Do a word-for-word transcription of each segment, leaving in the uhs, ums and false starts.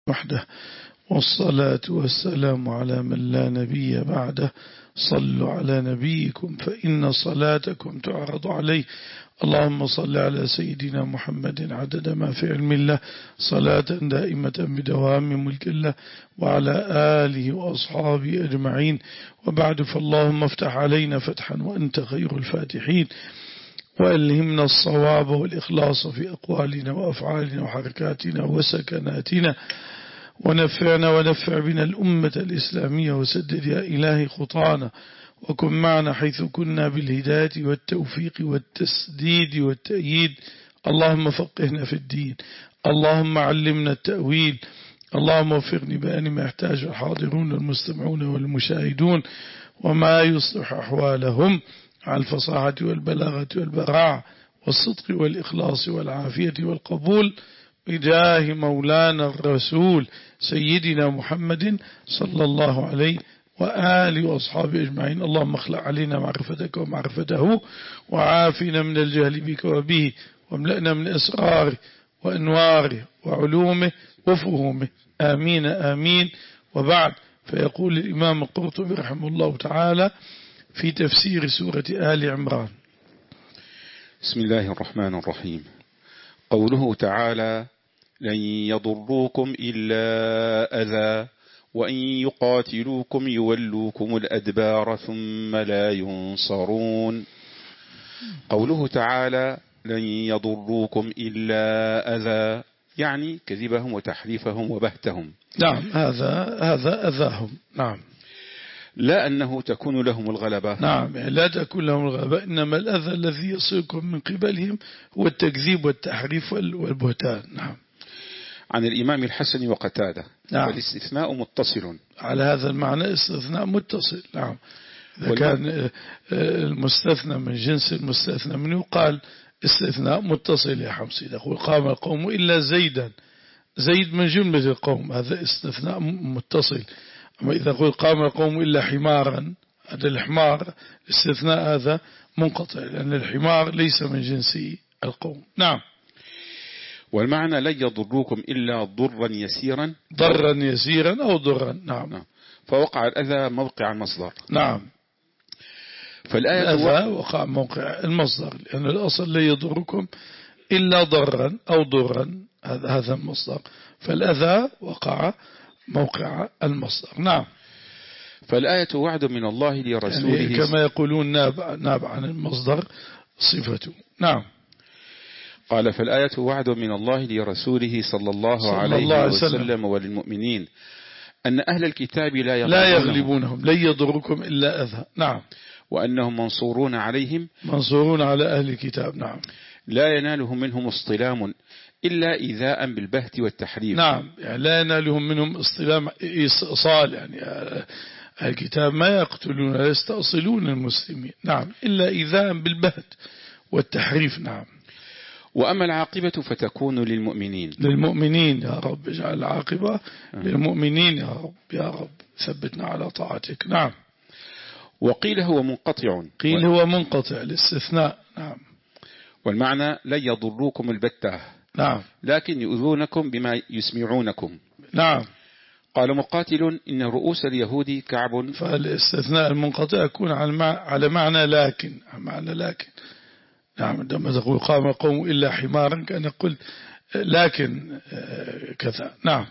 وحده، والصلاة والسلام على من لا نبي بعده. صلوا على نبيكم فإن صلاتكم تعرض عليه. اللهم صل على سيدنا محمد عدد ما في علم الله، صلاة دائمة بدوام ملك الله، وعلى آله وأصحابه أجمعين. وبعد، فاللهم افتح علينا فتحا وأنت خير الفاتحين، وألهمنا الصواب والإخلاص في أقوالنا وأفعالنا وحركاتنا وسكناتنا، ونفعنا ونفع بنا الأمة الإسلامية، وسدد يا إلهي خطانا، وكن معنا حيث كنا بالهداية والتوفيق والتسديد والتأييد. اللهم فقهنا في الدين، اللهم علمنا التأويل، اللهم وفقني بأن ما يحتاج الحاضرون المستمعون والمشاهدون، وما يصلح أحوالهم على الفصاحة والبلاغة والبراعة والصدق والإخلاص والعافية والقبول، بجاه مولانا الرسول سيدنا محمد صلى الله عليه وآله وأصحابه أجمعين. اللهم اخلع علينا معرفتك ومعرفته، وعافنا من الجهل بك وبه، واملأنا من أسراره وأنواره وعلومه وفهومه، آمين آمين. وبعد، فيقول الإمام القرطبي رحمه الله تعالى في تفسير سورة آل عمران: بسم الله الرحمن الرحيم. قوله تعالى: لن يضروكم إلا أذى وإن يقاتلوكم يولوكم الأدبار ثم لا ينصرون. قوله تعالى: لن يضروكم إلا أذى، يعني كذبهم وتحريفهم وبهتهم. نعم، هذا هذا أذاهم. نعم، لا أنه تكون لهم الغلبة. نعم، لا تكون لهم الغلبة، إنما الأذى الذي يصيبكم من قبلهم هو التكذيب والتحريف والبهتان. نعم. عن الإمام الحسن وقتادة. نعم. والاستثناء متصل على هذا المعنى، استثناء متصل. نعم. إذا كان المستثنى من جنس المستثنى منه يقال استثناء متصل يا حمصي. يقول قام القوم إلا زيدا، زيد من جملة القوم، هذا استثناء متصل. أما إذا قل قام القوم إلا حمارا، هذا الحمار استثناء هذا منقطع، لأن الحمار ليس من جنس القوم. نعم. والمعنى: لن يضروكم إلا ضرا يسيرا، ضرا يسيرا أو ضرا. نعم. نعم. فوقع الأذى موقع المصدر. نعم. فالآية الأذى وقع موقع المصدر، لأن الأصل لا يضركم إلا ضرا أو ضرا، هذا هذا المصدر، فالأذى وقع موقع المصدر. نعم. فالآية وعد من الله لرسوله، يعني كما يقولون نابع, نابع عن المصدر صفته. نعم. قال: فالآية وعد من الله لرسوله صلى الله صلى عليه الله عليه وسلم, وسلم وللمؤمنين أن أهل الكتاب لا يغلبونهم, لا يغلبونهم، لن يضركم إلا أذى. نعم. وأنهم منصورون عليهم، منصورون على أهل الكتاب. نعم. لا ينالهم منهم اصطلام إلا إيذاء بالبهت والتحريف. نعم، يعني لا ينالهم منهم اصطلام إيصال، يعني الكتاب ما يقتلون لا يستأصلون المسلمين. نعم، إلا إيذاء بالبهت والتحريف. نعم. وأما العاقبة فتكون للمؤمنين. للمؤمنين يا رب، اجعل العاقبة أه. للمؤمنين يا رب، يا رب ثبتنا على طاعتك. نعم. وقيل هو منقطع، قيل هو منقطع الاستثناء. نعم. والمعنى: لن يضروكم البتة. نعم. لكن يؤذونكم بما يسمعونكم. نعم. قال مقاتل: إن رؤوس اليهود كعب. فالاستثناء المنقطع يكون على معنى لكن، معنى لكن. نعم. عندما تقول قام القوم إلا حمارا كان قلت لكن كذا. نعم.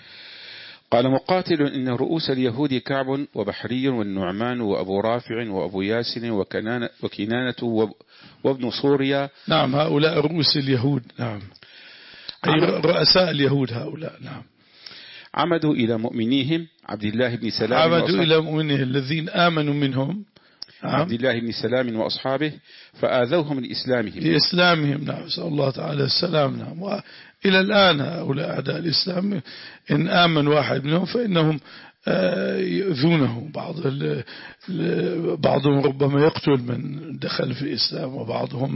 قال مقاتل: إن رؤوس اليهود كعب وبحري والنعمان وأبو رافع وأبو ياسر وكنانة, وكنانة وابن صوريا. نعم، هؤلاء رؤوس اليهود. نعم، أي رؤساء اليهود هؤلاء. نعم. عمدوا إلى مؤمنيهم عبد الله بن سلام، عمدوا إلى مؤمنيهم الذين آمنوا منهم عبد الله بن سلام وأصحابه، فآذوهم لإسلامهم لإسلامهم. نعم، نسأل الله تعالى السلام. نعم. وإلى الآن هؤلاء أعداء الإسلام إن آمن واحد منهم فإنهم يؤذونه. بعض بعضهم ربما يقتل من دخل في الإسلام، وبعضهم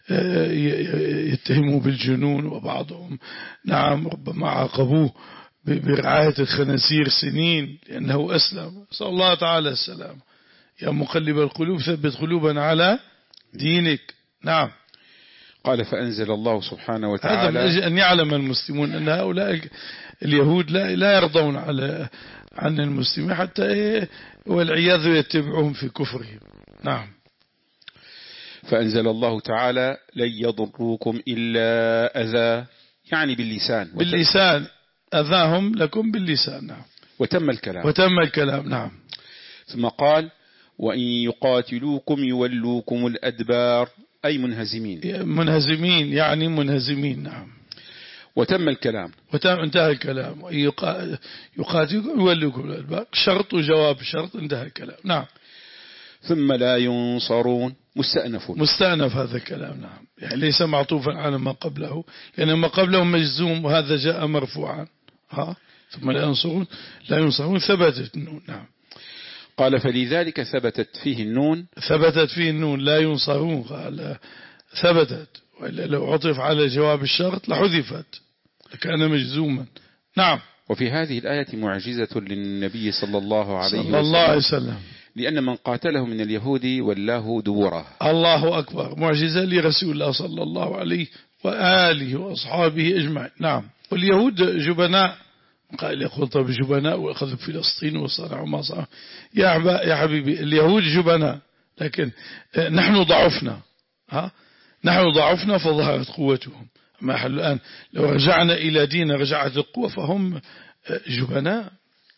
يتهموا بالجنون، وبعضهم نعم ربما عاقبوه برعاية الخنازير سنين لأنه أسلم. نسأل الله تعالى السلام. يا مقلب القلوب ثبت قلوبنا على دينك. نعم. قال فأنزل الله سبحانه وتعالى هذا من أجل أن يعلم المسلمون أن هؤلاء اليهود لا لا يرضون على عن المسلمين حتى إيه والعياذ يتبعهم في كفرهم. نعم. فأنزل الله تعالى لن يضروكم إلا أذى، يعني باللسان باللسان أذاهم لكم باللسان. نعم. وتم الكلام وتم الكلام. نعم. ثم قال وإن يقاتلوكم يولوكم الأدبار، أي منهزمين منهزمين يعني منهزمين. نعم. وتم الكلام وتم انتهى الكلام. يقاتلوكم يولوكم الأدبار، شرط وجواب شرط، انتهى الكلام. نعم. ثم لا ينصرون، مستأنف مستأنف هذا الكلام. نعم. يعني ليس معطوفا على ما قبله، لأن ما قبله مجزوم وهذا جاء مرفوعا. ها ثم لا ينصرون لا ينصرون ثبتت النون. نعم. قال فلذلك ثبتت فيه النون ثبتت فيه النون لا ينصرون، قال ثبتت، وإلا لو عطف على جواب الشرط لحذفت لكان مجزوما. نعم. وفي هذه الآية معجزة للنبي صلى الله عليه صلى الله عليه وسلم، لأن من قاتله من اليهود ولاه دبره. الله أكبر، معجزة لرسول الله صلى الله عليه وآله وأصحابه أجمعين. نعم. واليهود جبناء، قال يقول طب جبناء وأخذوا فلسطين وصنعوا ما صنعوا. يا يا حبيبي اليهود جبناء، لكن نحن ضعفنا. ها نحن ضعفنا فظهرت قوتهم. ما حل الآن لو رجعنا إلى دين رجعت القوة، فهم جبناء.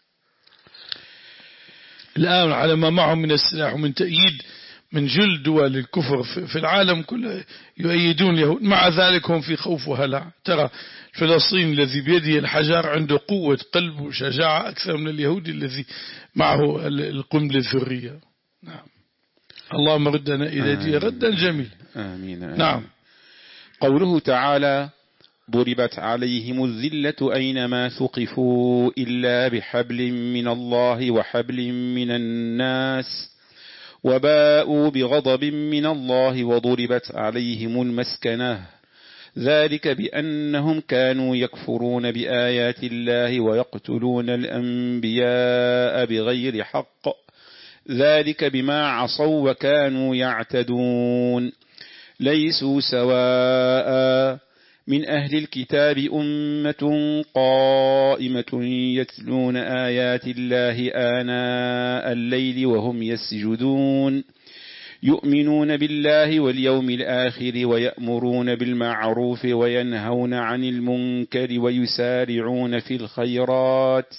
الآن على ما معهم من السلاح ومن تأييد من جل دول الكفر في العالم كله يؤيدون اليهود، مع ذلك هم في خوف وهلع. ترى فلسطين الذي بيده الحجر عنده قوة قلب وشجاعة أكثر من اليهودي الذي معه القنبلة الذرية. نعم. اللهم ردنا إلى دين ردا جميل. آمين. آمين. نعم. قوله تعالى ضربت عليهم الذلة أينما ثقفوا إلا بحبل من الله وحبل من الناس وباءوا بغضب من الله وضربت عليهم المسكنة ذلك بأنهم كانوا يكفرون بآيات الله ويقتلون الأنبياء بغير حق ذلك بما عصوا وكانوا يعتدون ليسوا سواء من أهل الكتاب أمة قائمة يتلون آيات الله آناء الليل وهم يسجدون يؤمنون بالله واليوم الآخر ويأمرون بالمعروف وينهون عن المنكر ويسارعون في الخيرات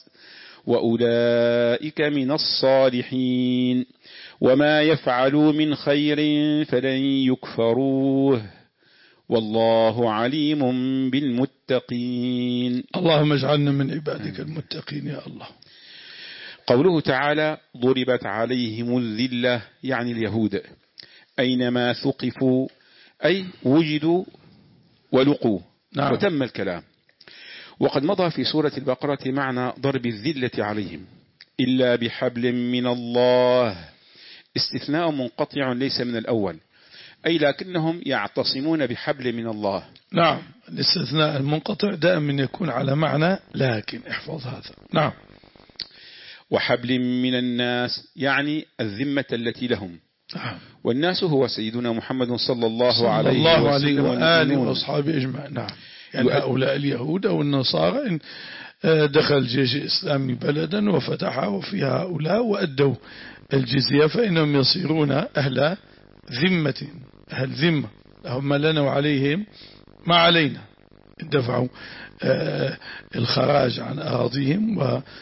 وأولئك من الصالحين وما يفعلوا من خير فلن يكفروه والله عليم بالمتقين. اللهم اجعلنا من عبادك المتقين يا الله. قوله تعالى ضربت عليهم الذلة يعني اليهود أينما ثقفوا أي وجدوا ولقوا. نعم. وتم الكلام. وقد مضى في سورة البقرة معنى ضرب الذلة عليهم إلا بحبل من الله، استثناء منقطع ليس من الأول، أي لكنهم يعتصمون بحبل من الله. نعم. الاستثناء المنقطع دائما يكون على معنى لكن، احفظ هذا. نعم. وحبل من الناس يعني الذمة التي لهم. نعم. والناس هو سيدنا محمد صلى الله صلى عليه الله عليه وسلم وآله وأصحابه أجمعين. نعم. يعني هؤلاء اليهود أو النصارى إن دخل الجيش الإسلامي بلدا وفتحه وفي هؤلاء وأدوا الجزية فإنهم يصيرون أهل ذمة، أهل ذمة لهم ما لنا وعليهم ما علينا، دفعوا الخراج عن أراضيهم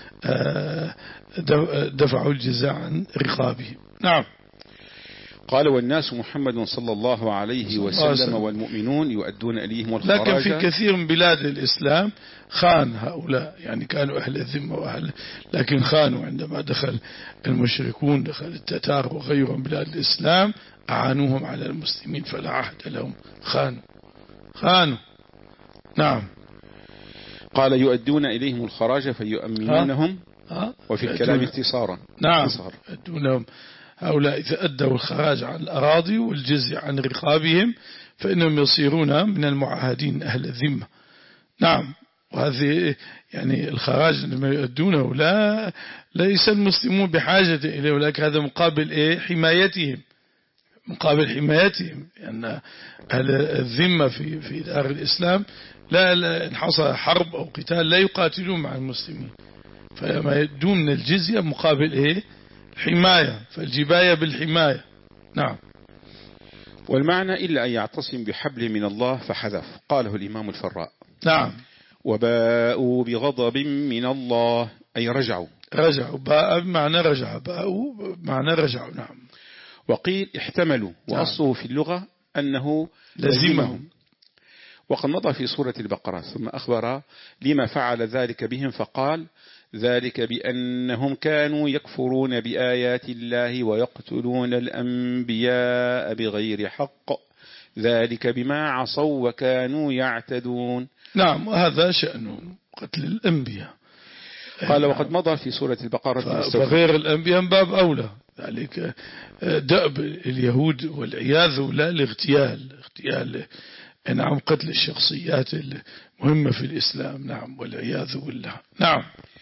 ودفعوا الجزاء عن رقابهم. نعم. قال والناس محمد صلى الله عليه وسلم والمؤمنون يؤدون إليهم الخراج. لكن في كثير من بلاد الإسلام خان هؤلاء، يعني كانوا أهل الذمة وأهل، لكن خانوا عندما دخل المشركون، دخل التتار وغيرهم بلاد الإسلام أعانوهم على المسلمين فلا عهد لهم، خانوا خانوا. نعم. قال يؤدون إليهم الخراج فيؤمنونهم. ها؟ وفي الكلام اختصارا. نعم. يؤدونهم هؤلاء إذا أدوا الخراج عن الأراضي والجزية عن رقابهم فإنهم يصيرون من المعاهدين أهل الذمة. نعم. وهذه يعني الخراج لما يؤدونه لا ليس المسلمون بحاجة إليه، ولكن هذا مقابل إيه؟ حمايتهم، مقابل حمايتهم، لأن أهل الذمة في في دار الإسلام لا, لا إن حصل حرب أو قتال لا يقاتلون مع المسلمين، فما يدون من الجزية مقابل إيه؟ حماية، فالجباية بالحماية. نعم. والمعنى إلا أن يعتصم بحبل من الله فحذف، قاله الإمام الفراء. نعم. وباءوا بغضب من الله أي رجعوا. رجعوا، باء بمعنى رجع، باءوا بمعنى رجعوا. نعم. وقيل احتملوا، وأصله في اللغة أنه لزمهم. وقد مضى في سورة البقرة ثم أخبر لما فعل ذلك بهم فقال ذلك بأنهم كانوا يكفرون بآيات الله ويقتلون الأنبياء بغير حق ذلك بما عصوا وكانوا يعتدون. نعم، وهذا شأنهم قتل الأنبياء. قال وقد مضى في سورة البقرة فغير الأنبياء باب أولى، ذلك دأب اليهود والعياذ لا الاغتيال، اغتيال نعم قتل الشخصيات المهمة في الإسلام. نعم، والعياذ بالله. نعم.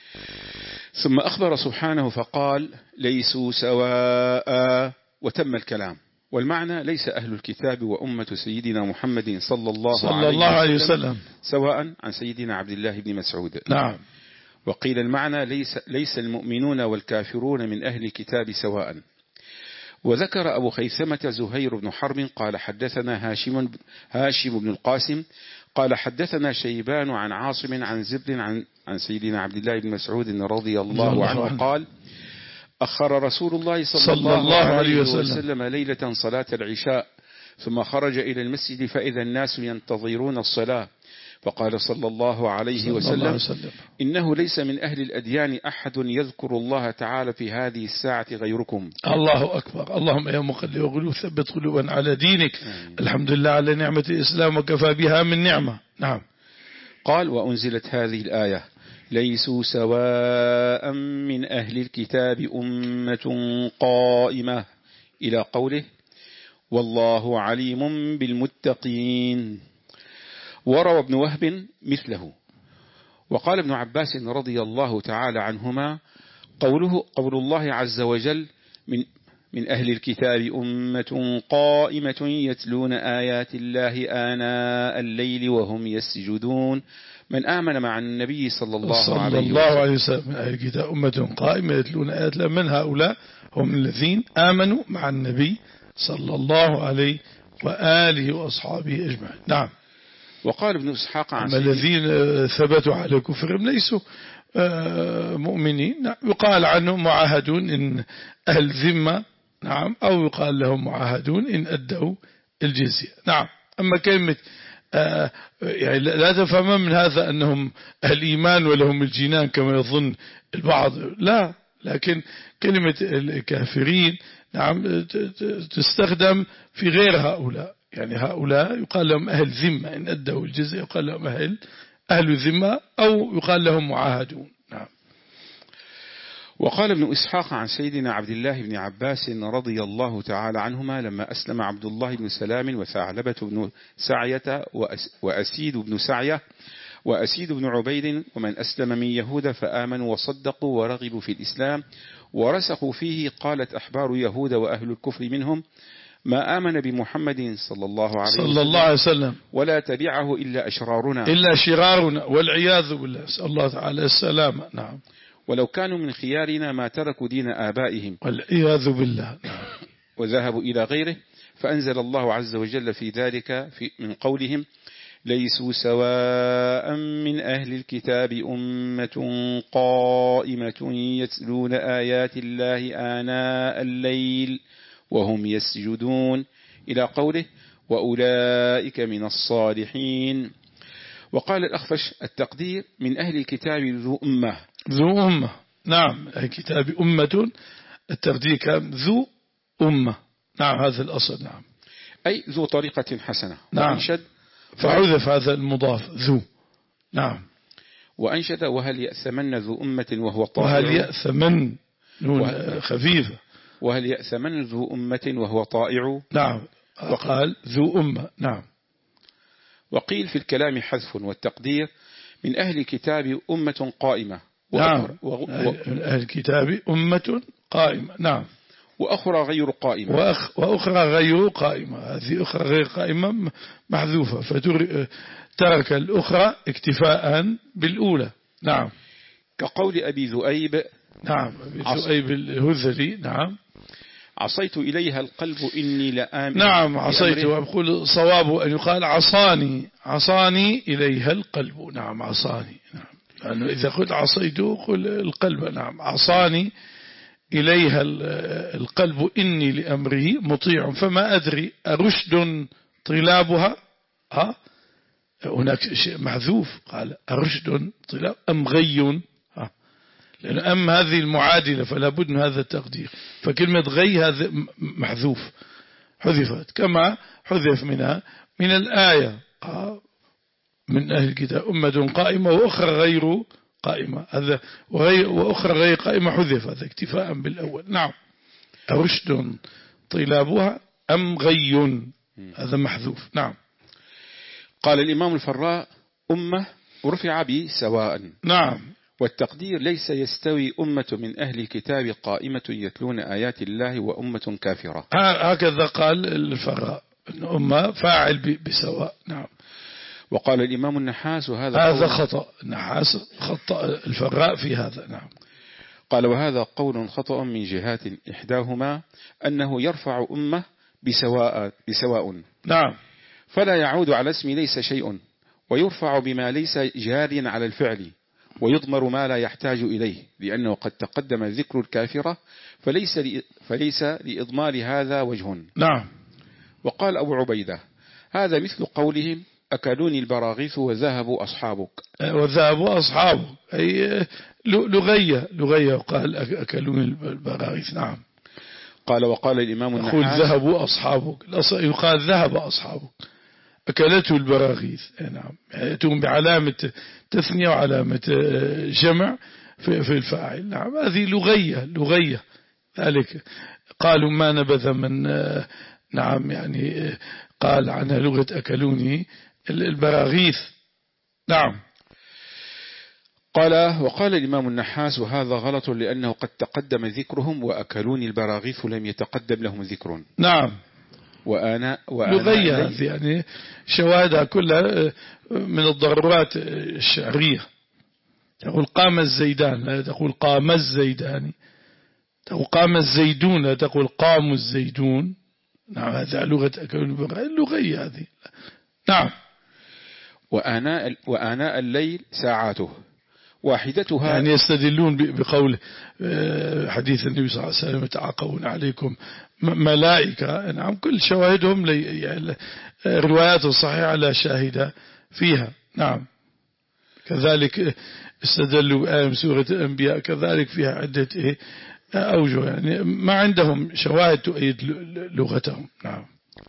ثم أخبر سبحانه فقال ليسوا سواء، وتم الكلام. والمعنى ليس أهل الكتاب وأمة سيدنا محمد صلى الله, صلى الله عليه وسلم سواء عن سيدنا عبد الله بن مسعود. نعم. وقيل المعنى ليس, ليس المؤمنون والكافرون من أهل الكتاب سواء. وذكر أبو خيثمة زهير بن حرب قال حدثنا هاشم, هاشم بن القاسم قال حدثنا شيبان عن عاصم عن زبد عن, عن سيدنا عبد الله بن مسعود رضي الله, الله عنه, عنه قال أخر رسول الله صلى, صلى الله, الله عليه وسلم, وسلم ليلة صلاة العشاء ثم خرج إلى المسجد فإذا الناس ينتظرون الصلاة فقال صلى الله عليه وسلم, وسلم إنه ليس من أهل الأديان أحد يذكر الله تعالى في هذه الساعة غيركم. الله أكبر. اللهم يا مقلب القلوب ثبت قلوبنا على دينك. آمين. الحمد لله على نعمة الإسلام وكفى بها من نعمة. نعم. قال وأنزلت هذه الآية ليسوا سواء من أهل الكتاب أمة قائمة إلى قوله والله عليم بالمتقين. وروى ابن وهب مثله. وقال ابن عباس رضي الله تعالى عنهما قوله قول الله عز وجل من, من أهل الكتاب أمة قائمة يتلون آيات الله آناء الليل وهم يسجدون من آمن مع النبي صلى الله, صلى عليه, الله عليه وسلم. من أهل الكتاب أمة قائمة يتلون آيات الله، من هؤلاء هم الذين آمنوا مع النبي صلى الله عليه وآله وأصحابه أجمعين. نعم. وقال ابن إسحاق عن الذين ثبتوا على كفرهم ليسوا مؤمنين، يقال عنهم معاهدون إن أهل ذمة. نعم. أو يقال لهم معاهدون إن أدوا الجزية. نعم. أما كلمة يعني لا تفهم من هذا أنهم أهل إيمان ولهم الجنان كما يظن البعض، لا، لكن كلمة الكافرين نعم تستخدم في غير هؤلاء، يعني هؤلاء يقال لهم أهل ذمة إن أدوا الجزية، يقال لهم أهل أهل ذمة أو يقال لهم معاهدون. نعم. وقال ابن إسحاق عن سيدنا عبد الله بن عباس رضي الله تعالى عنهما لما أسلم عبد الله بن سلام وثعلبة بن سعية وأسيد بن سعية وأسيد بن عبيد ومن أسلم من يهود فآمنوا وصدقوا ورغبوا في الإسلام ورسخوا فيه، قالت أحبار يهود وأهل الكفر منهم ما آمن بمحمد صلى الله عليه وسلم, صلى الله عليه وسلم ولا تبعه إلا أشرارنا إلا شرارنا والعياذ بالله، نسأل الله تعالى السلامة. نعم. ولو كانوا من خيارنا ما تركوا دين آبائهم والعياذ بالله. وذهبوا إلى غيره، فأنزل الله عز وجل في ذلك في من قولهم ليسوا سواء من أهل الكتاب أمة قائمة يتلون آيات الله آناء الليل وهم يسجدون إلى قوله وأولئك من الصالحين. وقال الأخفش التقدير من أهل الكتاب ذو أمة ذو أمة. نعم. الكتاب أمة، التقدير كان ذو أمة. نعم، هذا الأصل. نعم. أي ذو طريقة حسنة. نعم. وأنشد فعذف هذا المضاف ذو. نعم. وأنشد وهل يأثمن ذو أمة وهو طائع. وهل يأثمن نون خفيفة. وهل يأثمن ذو أمة وهو طائع. نعم. وقال ذو أمة. نعم. وقيل في الكلام حذف والتقدير من أهل الكتاب أمة قائمة. نعم. و... من أهل الكتاب أمة قائمة. نعم. وأخرى غير قائمة وأخ وأخرى غير قائمة. هذه أخرى غير قائمة محذوفة، فترك الأخرى اكتفاء بالأولى. نعم. كقول أبي ذؤيب. نعم أبي ذؤيب الهذلي. نعم. عصيت إليها القلب إني لآمن. نعم عصيت، وأقول صواب أن يقال عصاني عصاني إليها القلب. نعم عصاني. نعم، لأنه إذا قلت عصيت قل القلب. نعم عصاني إليها القلب إني لأمره مطيع فما أدري أرشد طلابها. ها هناك شيء محذوف، قال أرشد طلاب أم غي، لأن أم هذه المعادلة فلا بد من هذا التقدير، فكلمة غي هذا محذوف حذفت كما حذف منها من الآية من أهل الكتاب أمة قائمة وأخرى غير قائمة، هذا وأخرى غير قائمة حذف، هذا اكتفاء بالأول. نعم رشد طلابها أم غي، هذا محذوف. نعم. قال الإمام الفراء أمة ورفع بي سواء. نعم. والتقدير ليس يستوي أمة من أهل الكتاب قائمة يتلون آيات الله وأمة كافرة. هكذا قال الفراء أن أمة فاعل بسواء. نعم. وقال الإمام النحاس وهذا هذا خطأ، النحاس خطأ الفراء في هذا. نعم. قال وهذا قول خطأ من جهات، إحداهما أنه يرفع أمة بسواء, بسواء. نعم. فلا يعود على اسم ليس شيء، ويرفع بما ليس جاريا على الفعل، ويضمر ما لا يحتاج إليه، لأنه قد تقدم ذكر الكافرة فليس, فليس لإضمار هذا وجه. نعم. وقال أبو عبيدة هذا مثل قولهم أكلوني البراغيث وذهبوا أصحابك. وذهبوا أصحابك أي لغية لغية وقال أكلوني البراغيث. نعم. قال وقال الإمام النحاس يقول ذهبوا أصحابك، يقال ذهب أصحابك أكلته البراغيث. نعم، يأتون بعلامة تثنية وعلامة جمع في الفاعل. نعم هذه لغية لغية ذلك قالوا ما نبذ من نعم يعني قال عنها لغة أكلوني البراغيث. نعم. قال وقال الإمام النحاس وهذا غلط لأنه قد تقدم ذكرهم وأكلوني البراغيث لم يتقدم لهم ذكر. نعم. وأنا, وأنا لغية يعني شواهدها كلها من الضرورات الشعرية. تقول قام الزيدان لا تقول قام الزيداني، تقول قام الزيدون لا تقول قام الزيدون. نعم هذا لغة اللغية هذه. نعم. وآناء, وآناء الليل ساعاته واحدتها، يعني يستدلون بقول حديث النبي صلى الله عليه وسلم يتعاقبون عليكم ملائكة. نعم كل شواهدهم روايات صحيحة لا شاهد فيها. نعم. كذلك استدلوا بآية سورة الأنبياء كذلك فيها عدة أوجه، يعني ما عندهم شواهد تؤيد لغتهم. نعم.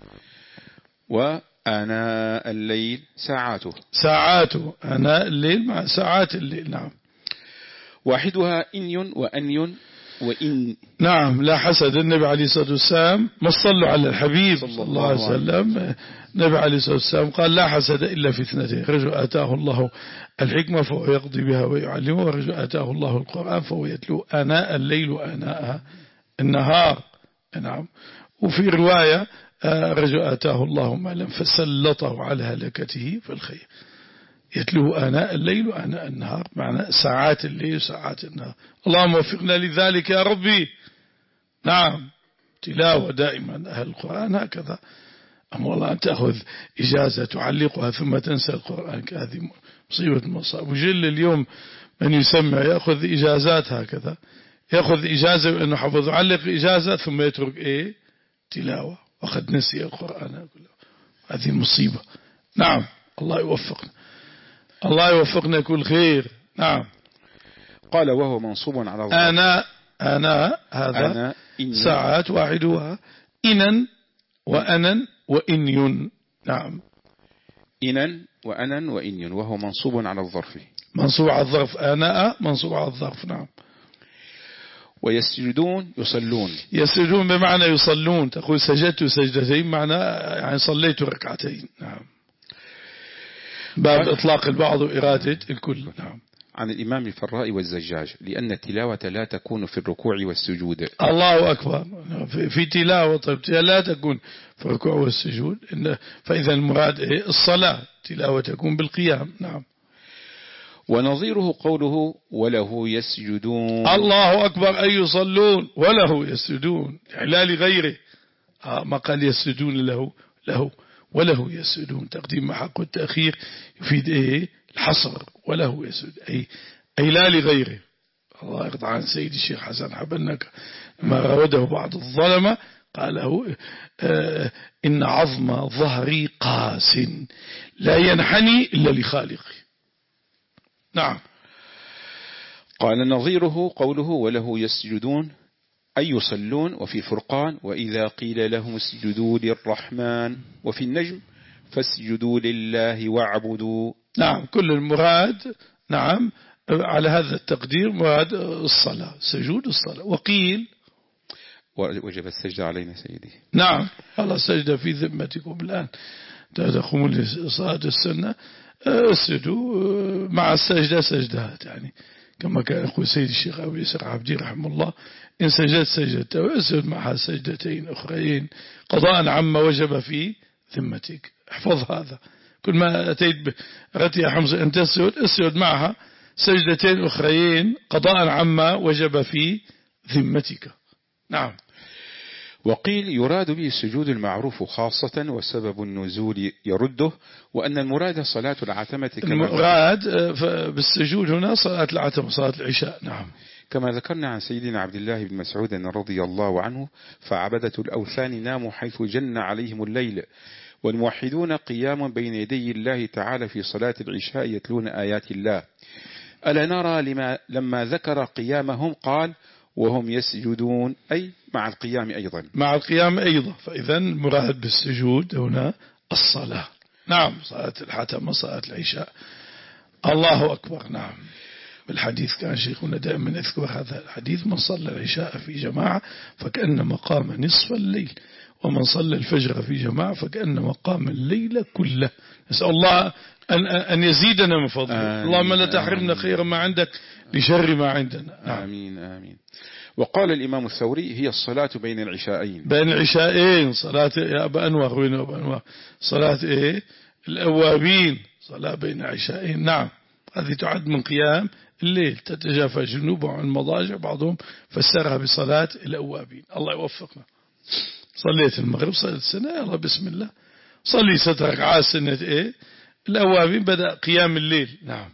وآناء الليل ساعاته ساعاته آناء الليل مع ساعات الليل. نعم. واحدها إني وأني وإن. نعم لا حسد. النبي عليه الصلاة والسلام ما صلوا على الحبيب صلى الله عليه وسلم. النبي عليه الصلاة والسلام قال لا حسد إلا في اثنتين، رجل آتاه الله الحكمة فهو يقضي بها ويعلمه، ورجل آتاه الله القرآن فهو يتلو آناء الليل وآناء النهار. نعم. وفي رواية رجل آتاه الله مالا فسلطه على هلكته فالخير، يتلوه آناء الليل وآناء النهار، معنى ساعات الليل وساعات النهار. اللهم وفقنا لذلك يا ربي. نعم. تلاوة دائما أهل القرآن هكذا. أما والله أن تأخذ إجازة تعلقها ثم تنسى القرآن، هذه مصيبة المصائب. وجل اليوم من يسمع يأخذ إجازات هكذا، يأخذ إجازة أنه حفظ يعلق إجازة ثم يترك إيه تلاوة وقد نسي القرآن كله. هذه مصيبة. نعم. الله يوفقنا، الله يوفقنا كل خير. نعم. قال وهو منصوب على الضرب. أنا أنا هذا أنا ساعات واحدها إنا وأنا وإني. نعم. إنا وأنا وإني وهو منصوب على الظرف. منصوب على الظرف. أنا منصوب على الظرف. نعم. ويسجدون يصلون. يسجدون بمعنى يصلون، تقول سجدت سجدتين معنى يعني صليت ركعتين. نعم. باب إطلاق البعض وإرادة الكل. نعم. عن الإمام الفراء والزجاج لأن التلاوة لا تكون في الركوع والسجود. الله أكبر. في تلاوة طيب لا تكون في الركوع والسجود، فإذا المراد الصلاة تلاوة تكون بالقيام. نعم. ونظيره قوله وله يسجدون. الله أكبر أي يصلون وله يسجدون، يعني لا لغيره. آه ما قال يسجدون له له وله يسجدون، تقديم حق التأخير يفيد إيه الحصر، وله يسجد أي أي لا لغيره. الله يرضى عن سيد الشيخ حسن حبنك ما راوده بعض الظلمة قاله آه إن عظم ظهري قاس لا ينحني إلا لخالقه. نعم. قال نظيره قوله وله يسجدون أي يصلون، وفي فرقان وإذا قيل لهم اسجدوا للرحمن، وفي النجم فاسجدوا لله واعبدوا. نعم كل المراد نعم على هذا التقدير مراد الصلاة، سجود الصلاة. وقيل وجب السجدة علينا سيدي. نعم الله سجد في ذمتكم الآن تقومون لصلاة السنة اسجدوا مع السجدة سجدات، يعني كما كان يقول سيد الشيخ أبو يسر عبدي رحمه الله إن سجدت سجدت واسجد معها سجدتين أخرين قضاء عما وجب في ذمتك. احفظ هذا، كل ما أتيت أردت يا حمزة أن تسجد اسجد معها سجدتين أخرين قضاء عما وجب في ذمتك. نعم. وقيل يراد به السجود المعروف خاصة وسبب النزول يرده، وأن المراد صلاة العتمة كما المراد بالسجود هنا صلاة العتمة صلاة العشاء. نعم. كما ذكرنا عن سيدنا عبد الله بن مسعود رضي الله عنه فعبدة الأوثان ناموا حيث جن عليهم الليل، والموحدون قيام بين يدي الله تعالى في صلاة العشاء يتلون آيات الله. ألا نرى لما لما ذكر قيامهم قال وهم يسجدون أي مع القيام أيضا. مع القيام أيضا، فإذا مراد بالسجود هنا الصلاة. نعم صلاة الحتم صلاة العشاء. الله أكبر. نعم. بالحديث كان شيخنا دائما يذكر هذا الحديث من صلى العشاء في جماعة فكأنما قام نصف الليل، ومن صلى الفجر في جماعة فكأنما قام الليل كله. نسأل الله أن, أن يزيدنا من فضله. اللهم لا تحرمنا خير ما عندك لشر ما عندنا. نعم. آمين آمين. وقال الإمام الثوري هي الصلاة بين العشاءين. بين العشاءين صلاة يا أبا أنور وين أبا أنور صلاة إيه الأوابين، صلاة بين العشاءين. نعم. هذه تعد من قيام الليل، تتجافى جنوبهم عن المضاجع، بعضهم فسرها بصلاة الأوابين. الله يوفقنا. صليت المغرب صليت السنة الله بسم الله صلي ست ركعات سنة إيه الأوابين بدأ قيام الليل. نعم.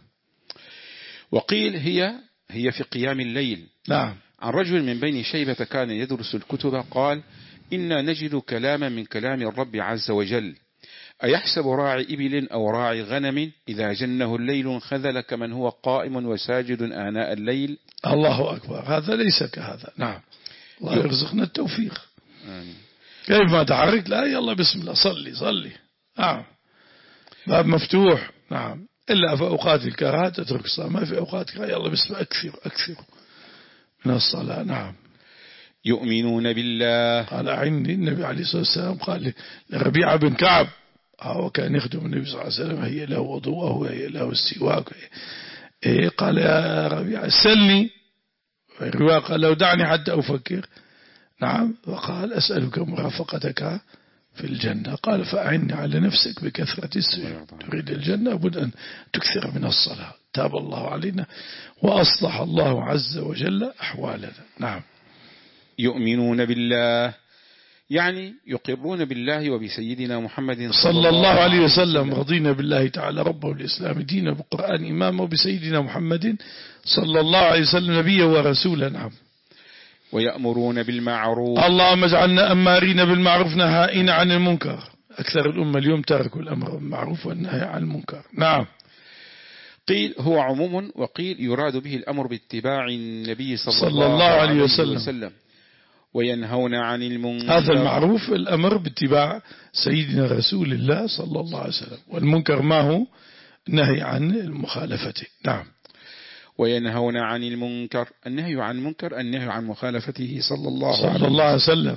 وقيل هي هي في قيام الليل. نعم. عن رجل من بني شيبة كان يدرس الكتب قال إنا نجد كلاما من كلام الرب عز وجل أيحسب راعي إبل أو راعي غنم إذا جنه الليل خذل كمن هو قائم وساجد آناء الليل. الله أكبر. هذا ليس كهذا. نعم. الله يرزقنا التوفيق. آمين. كيف ما تحرك لا يلا بسم الله صلي صلي. نعم. باب مفتوح. نعم. إلا في أوقات الكراهة تترك الصلاة، ما في أوقات الكراهة يلا بسم أكثر أكثر من الصلاة. نعم. يؤمنون بالله. قال أعني النبي عليه الصلاة والسلام قال لربيعة بن كعب وكان يخدم النبي صلى الله عليه وسلم هي له وضوءه وهي له السواك إيه قال يا ربيعة سلني، الرواية قال لو دعني حتى أفكر. نعم. وقال أسألك مرافقتك في الجنة. قال فأعني على نفسك بكثرة السجود. تريد الجنة بد أن تكثر من الصلاة. تاب الله علينا وأصلح الله عز وجل أحوالنا. نعم. يؤمنون بالله يعني يقرون بالله وبسيدنا محمد صلى الله عليه وسلم. رضينا بالله تعالى ربه والإسلام دينا بالقرآن إماما وبسيدنا محمد صلى الله عليه وسلم نبيا ورسولا. نعم. ويأمرون بالمعروف. اللهم اجعلنا أمارين بالمعروف نهائين عن المنكر. أكثر الأمة اليوم تركوا الأمر بالمعروف والنهي عن المنكر. نعم. قيل هو عموم، وقيل يراد به الأمر باتباع النبي صلى, صلى الله, الله عليه وسلم. وسلم. وينهون عن المنكر. هذا المعروف الأمر باتباع سيدنا رسول الله صلى الله عليه وسلم، والمنكر ما هو نهي عن مخالفته. نعم. وينهون عن المنكر النهي عن المنكر النهي عن مخالفته صلى الله, صلى الله عليه وسلم.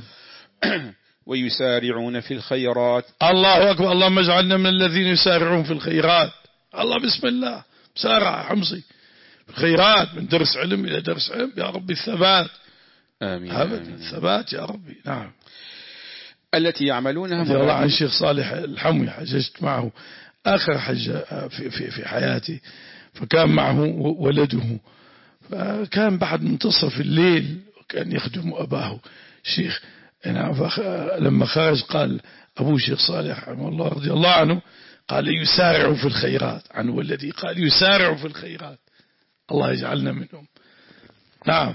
ويسارعون في الخيرات. الله أكبر. اللهم اجعلنا من الذين يسارعون في الخيرات. الله بسم الله سارع حمصي الخيرات من درس علم إلى درس علم يا ربي الثبات. آمين, آمين. الثبات يا ربي. نعم. التي يعملونها. رضي الله عن الشيخ صالح الحموي، حججت معه آخر حجة في, في, في حياتي، فكان معه ولده، فكان بعد منتصف الليل وكان يخدم أباه شيخ. لما خرج قال أبو شيخ صالح رحمه الله رضي الله عنه، قال يسارع في الخيرات، عن ولدي قال يسارع في الخيرات، الله يجعلنا منهم. نعم.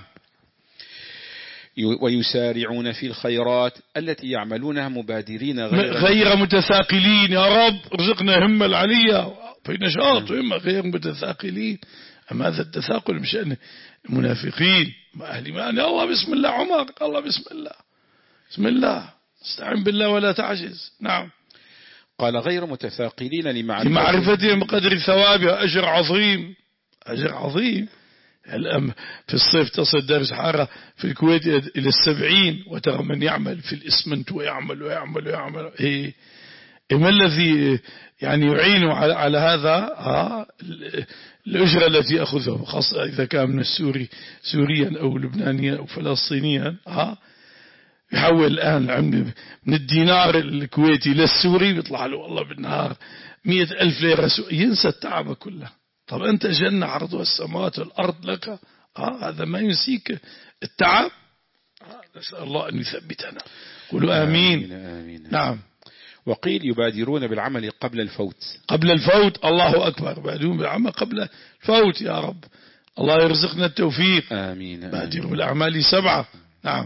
ويسارعون في الخيرات التي يعملونها مبادرين غير, غير متثاقلين. يا رب ارزقنا همة العلية في نشاط وهمة غير متثاقلين. أما هذا التثاقل مش أن المنافقين ما أهل إيمان. الله بسم الله عمر، الله بسم الله بسم الله استعن بالله ولا تعجز. نعم. قال غير متثاقلين لمعرفتهم بقدر ثوابها، أجر عظيم، أجر عظيم. الآن في الصيف تصل درجة حرارة في الكويت إلى السبعين، وترى من يعمل في الإسمنت ويعمل ويعمل ويعمل. إيه ما الذي يعني يعينه على, على هذا؟ ها الأجرة التي يأخذها، خاصة إذا كان من السوري سوريا أو لبنانيا أو فلسطينيا. ها يحول الآن من الدينار الكويتي للسوري بيطلع له والله بالنهار مئة ألف ليرة، ينسى التعب كله. طب أنت جنة عرضها السماوات والأرض لك، آه هذا ما ينسيك التعب. آه نسأل الله أن يثبتنا. قولوا آمين. آمين, آمين. نعم. وقيل يبادرون بالعمل قبل الفوت. قبل الفوت، الله أكبر، يبادرون بالعمل قبل الفوت. يا رب الله يرزقنا التوفيق. آمين. بادروا بالأعمال سبعة. نعم.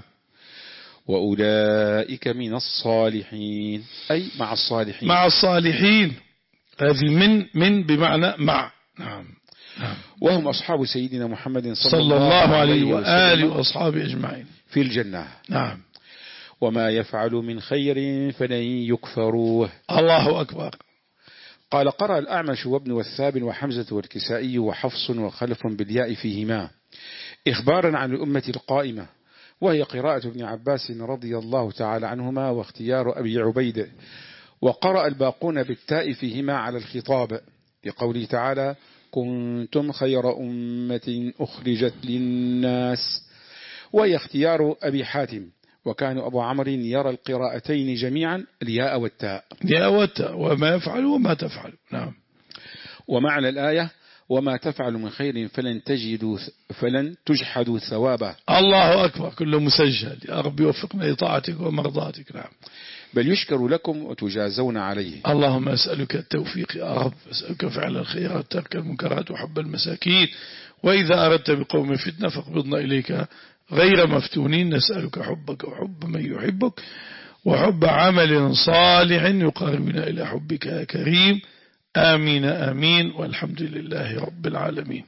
وأولئك من الصالحين، أي مع الصالحين. مع الصالحين، هذه من من بمعنى مع. نعم. نعم. وهم أصحاب سيدنا محمد صلى, صلى الله عليه وآله وأصحابه أجمعين في الجنة. نعم. وما يفعل من خير فلن يكفروه. الله أكبر. قال قرأ الأعمش وابن والثاب وحمزة والكسائي وحفص وخلف بالياء فيهما إخبارا عن الأمة القائمة، وهي قراءة ابن عباس رضي الله تعالى عنهما واختيار أبي عبيد. وقرأ الباقون بالتاء فيهما على الخطاب لقوله تعالى كنتم خير أمة أخرجت للناس، وهي اختيار أبي حاتم. وكان أبو عمرو يرى القراءتين جميعا الياء والتاء. الياء والتاء، وما يفعل وما تفعل. نعم. ومعنى الآية وما تفعل من خير فلن تجدوا فلن تجحدوا ثوابه. الله أكبر، كله مسجل. يا رب يوفقنا لطاعتك ومرضاتك. نعم. بل يشكر لكم وتجازون عليه. اللهم أسألك التوفيق يا رب، أسألك فعل الخيرات ترك المنكرات وحب المساكين، وإذا أردت بقوم فتنة فاقبضنا إليك غير مفتونين. نسألك حبك وحب من يحبك وحب عمل صالح يقربنا إلى حبك يا كريم. آمين آمين، والحمد لله رب العالمين.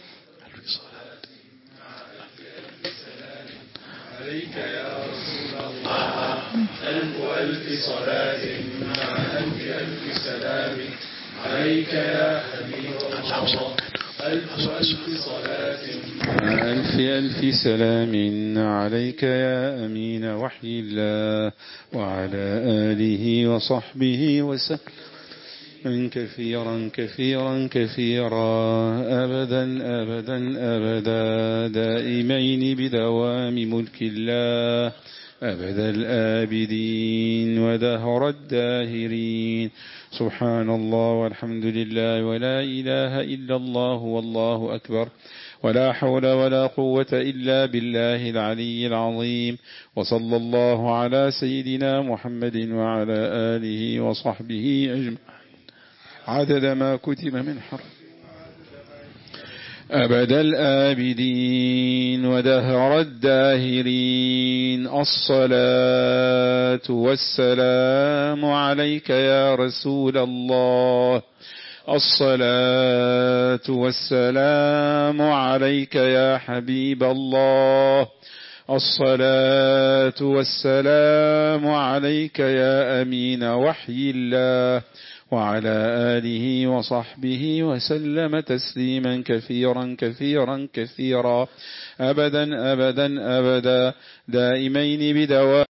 عليك يا رسول الله ألف ألف صلاة مع ألف ألف سلام، عليك يا حبيب الله ألف ألف صلاة مع ألف ألف سلام، عليك يا أمين وحي الله وعلى آله وصحبه وسلم كثيرا كثيرا كثيرا أبدا أبدا أبدا دائمين بدوام ملك الله أبد الآبدين ودهر الداهرين. سبحان الله والحمد لله ولا إله إلا الله والله أكبر ولا حول ولا قوة إلا بالله العلي العظيم. وصلى الله على سيدنا محمد وعلى آله وصحبه أجمعين عدد ما كتب من حرف أبد الآبدين ودهر الداهرين. الصلاة والسلام عليك يا رسول الله، الصلاة والسلام عليك يا حبيب الله، الصلاة والسلام عليك يا أمين وحي الله وعلى آله وصحبه وسلم تسليما كثيرا كثيرا كثيرا أبدا أبدا أبدا دائمين بدوام